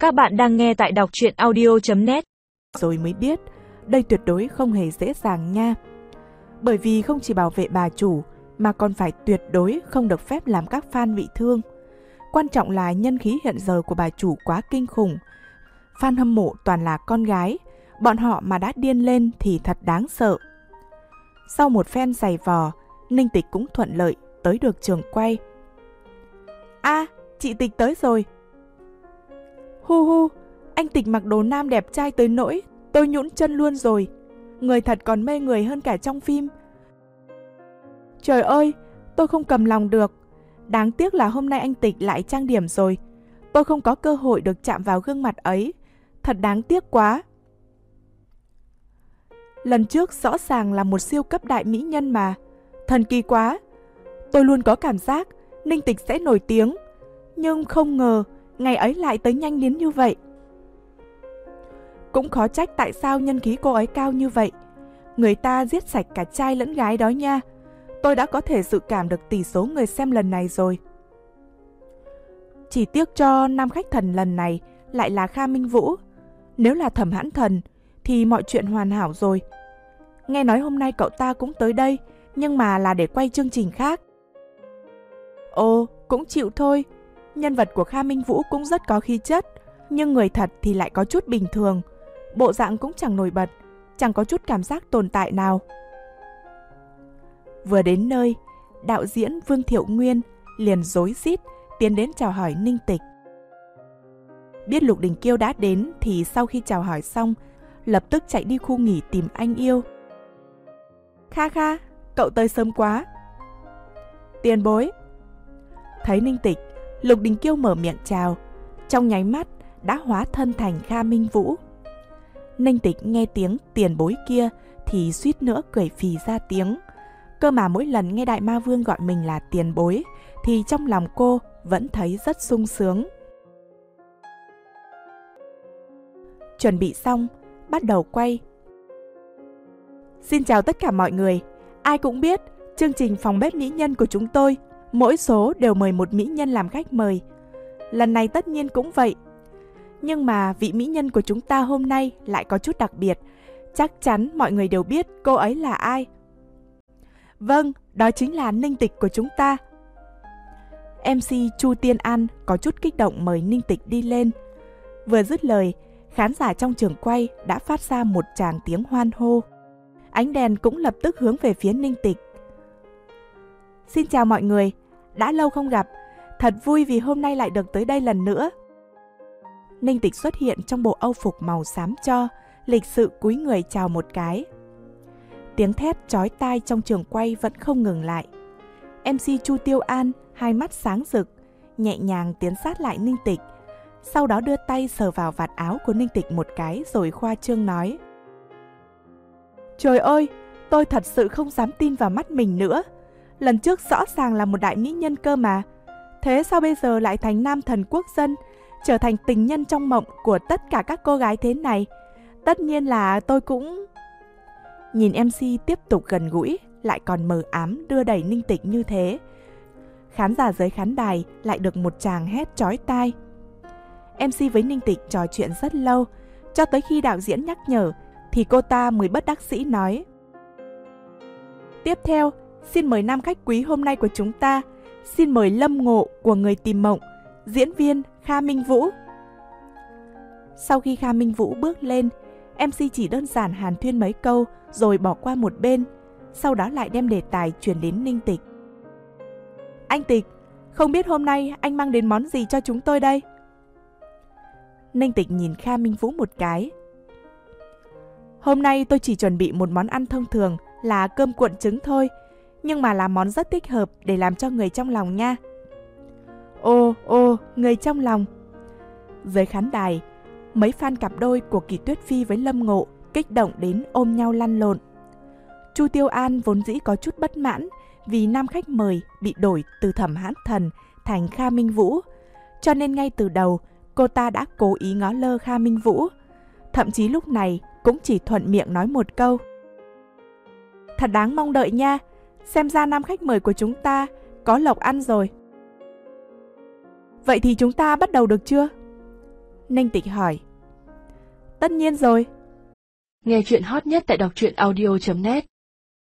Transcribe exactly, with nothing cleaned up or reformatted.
Các bạn đang nghe tại đọc truyện audio chấm net. Rồi mới biết, đây tuyệt đối không hề dễ dàng nha. Bởi vì không chỉ bảo vệ bà chủ, mà còn phải tuyệt đối không được phép làm các fan bị thương. Quan trọng là nhân khí hiện giờ của bà chủ quá kinh khủng. Fan hâm mộ toàn là con gái, bọn họ mà đã điên lên thì thật đáng sợ. Sau một phen giày vò, Ninh Tịch cũng thuận lợi tới được trường quay. A, à, chị Tịch tới rồi. Hu hu, anh Tịch mặc đồ nam đẹp trai tới nỗi tôi nhũn chân luôn rồi. Người thật còn mê người hơn cả trong phim. Trời ơi, tôi không cầm lòng được. Đáng tiếc là hôm nay anh Tịch lại trang điểm rồi. Tôi không có cơ hội được chạm vào gương mặt ấy. Thật đáng tiếc quá. Lần trước rõ ràng là một siêu cấp đại mỹ nhân mà. Thần kỳ quá. Tôi luôn có cảm giác Ninh Tịch sẽ nổi tiếng. Nhưng không ngờ ngày ấy lại tới nhanh đến như vậy. Cũng khó trách tại sao nhân khí cô ấy cao như vậy. Người ta giết sạch cả trai lẫn gái đó nha. Tôi đã có thể dự cảm được tỷ số người xem lần này rồi. Chỉ tiếc cho nam khách thần lần này lại là Kha Minh Vũ. Nếu là Thẩm Hãn Thần thì mọi chuyện hoàn hảo rồi. Nghe nói hôm nay cậu ta cũng tới đây, nhưng mà là để quay chương trình khác. Ồ, cũng chịu thôi. Nhân vật của Kha Minh Vũ cũng rất có khí chất, nhưng người thật thì lại có chút bình thường. Bộ dạng cũng chẳng nổi bật, chẳng có chút cảm giác tồn tại nào. Vừa đến nơi, đạo diễn Vương Thiệu Nguyên liền rối rít tiến đến chào hỏi Ninh Tịch. Biết Lục Đình Kiêu đã đến thì sau khi chào hỏi xong, lập tức chạy đi khu nghỉ tìm anh yêu. Kha Kha, cậu tới sớm quá. Tiền bối. Thấy Ninh Tịch, Lục Đình Kiêu mở miệng chào, trong nháy mắt đã hóa thân thành Kha Minh Vũ. Ninh Tịch nghe tiếng tiền bối kia thì suýt nữa cười phì ra tiếng. Cơ mà mỗi lần nghe Đại Ma Vương gọi mình là tiền bối thì trong lòng cô vẫn thấy rất sung sướng. Chuẩn bị xong, bắt đầu quay. Xin chào tất cả mọi người. Ai cũng biết chương trình phòng bếp mỹ nhân của chúng tôi mỗi số đều mời một mỹ nhân làm khách mời. Lần này tất nhiên cũng vậy. Nhưng mà vị mỹ nhân của chúng ta hôm nay lại có chút đặc biệt. Chắc chắn mọi người đều biết cô ấy là ai. Vâng, đó chính là Ninh Tịch của chúng ta. em xê Chu Tiên An có chút kích động mời Ninh Tịch đi lên. Vừa dứt lời, khán giả trong trường quay đã phát ra một tràng tiếng hoan hô. Ánh đèn cũng lập tức hướng về phía Ninh Tịch. Xin chào mọi người, đã lâu không gặp, thật vui vì hôm nay lại được tới đây lần nữa. Ninh Tịch xuất hiện trong bộ âu phục màu xám cho, lịch sự cúi người chào một cái. Tiếng thét chói tai trong trường quay vẫn không ngừng lại. em xê Chu Tiêu An hai mắt sáng rực, nhẹ nhàng tiến sát lại Ninh Tịch, sau đó đưa tay sờ vào vạt áo của Ninh Tịch một cái rồi khoa trương nói. Trời ơi, tôi thật sự không dám tin vào mắt mình nữa. Lần trước rõ ràng là một đại mỹ nhân cơ mà. Thế sao bây giờ lại thành nam thần quốc dân, trở thành tình nhân trong mộng của tất cả các cô gái thế này? Tất nhiên là tôi cũng... Nhìn em xê tiếp tục gần gũi, lại còn mờ ám đưa đẩy Ninh Tịch như thế. Khán giả dưới khán đài lại được một tràng hét chói tai. em xê với Ninh Tịch trò chuyện rất lâu, cho tới khi đạo diễn nhắc nhở thì cô ta mới bất đắc dĩ nói. Tiếp theo, xin mời nam khách quý hôm nay của chúng ta. Xin mời Lâm Ngộ của Người Tìm Mộng, diễn viên Kha Minh Vũ. Sau khi Kha Minh Vũ bước lên, em xê chỉ đơn giản hàn thuyên mấy câu rồi bỏ qua một bên, sau đó lại đem đề tài chuyển đến Ninh Tịch. Anh Tịch, không biết hôm nay anh mang đến món gì cho chúng tôi đây? Ninh Tịch nhìn Kha Minh Vũ một cái. Hôm nay tôi chỉ chuẩn bị một món ăn thông thường là cơm cuộn trứng thôi, nhưng mà là món rất thích hợp để làm cho người trong lòng nha. Ồ, ồ, người trong lòng. Dưới khán đài, mấy fan cặp đôi của Kỳ Tuyết Phi với Lâm Ngộ kích động đến ôm nhau lăn lộn. Chu Tiêu An vốn dĩ có chút bất mãn vì nam khách mời bị đổi từ Thẩm Hãn Thần thành Kha Minh Vũ, cho nên ngay từ đầu cô ta đã cố ý ngó lơ Kha Minh Vũ. Thậm chí lúc này cũng chỉ thuận miệng nói một câu. Thật đáng mong đợi nha, xem ra nam khách mời của chúng ta có lộc ăn rồi. Vậy thì chúng ta bắt đầu được chưa? Ninh Tịch hỏi. Tất nhiên rồi. Nghe chuyện hot nhất tại đọc truyện audio chấm net.